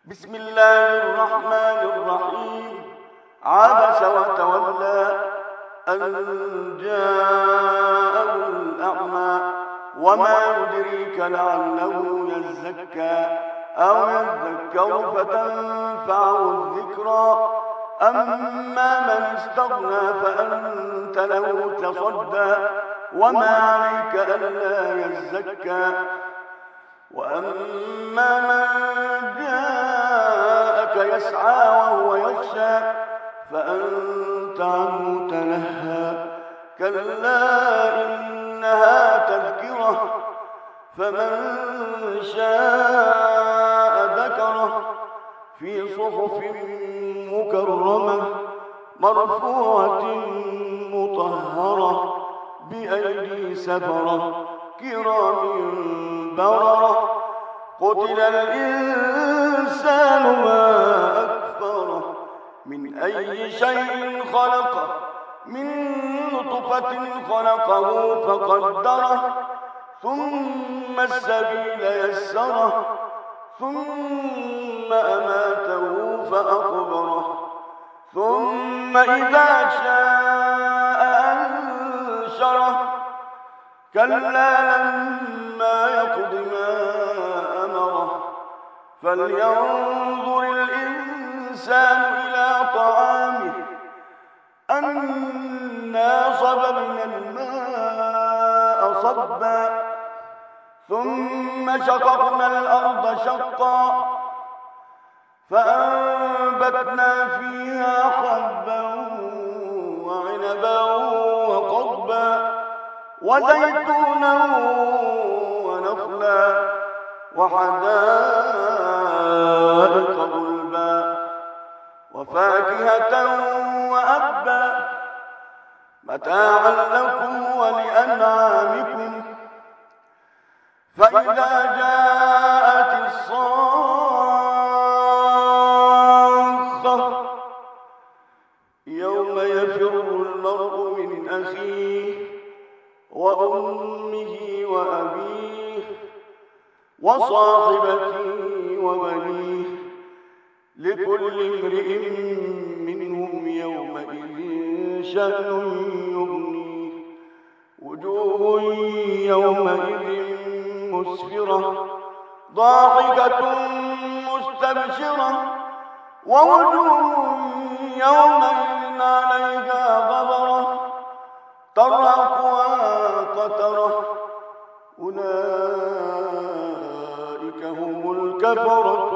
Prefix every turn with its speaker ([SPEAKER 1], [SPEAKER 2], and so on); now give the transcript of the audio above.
[SPEAKER 1] بسم الله الرحمن الرحيم. عبس وتولى أن جاءه الأعمى وما يدريك لعله يزكى أو يذكر فتنفعه الذكرى أما من استغنى فأنت له تصدى وما عليك ألا يزكى وأما من جاءك يسعى وهو يخشى فأنت عنه تلهى كلا إنها تذكرة فمن شاء ذكره في صحف مكرمة مرفوعة مطهرة بأيدي سفرة كرام بررة قتل الإنسان ما أكفره من أي شيء خلقه من نطفة خلقه فقدره ثم السبيل يسره ثم أماته فأقبره ثم إذا شاء أنشره كلا لما يقض ما أمره فلينظر الإنسان إلى طعامه أنا صببنا الماء صبا ثم شققنا الأرض شقا فأنبتنا فيها حبا وعنبا وقضبا وزيتونا ونخلا وحدائق غلبا وفاكهة وأبا متاعا لكم ولأنعامكم فإذا جاءت الصاخة يوم يفر المرء من أخيه وأمه وأبيه وصاحبته وبنيه لكل امرئ منهم يومئذ شأن يغنيه وجوه يومئذ مسفرة ضاحكة مستبشرة ووجوه يومئذ عليها غبرة ترهقها قترة أولئك هم الكفرة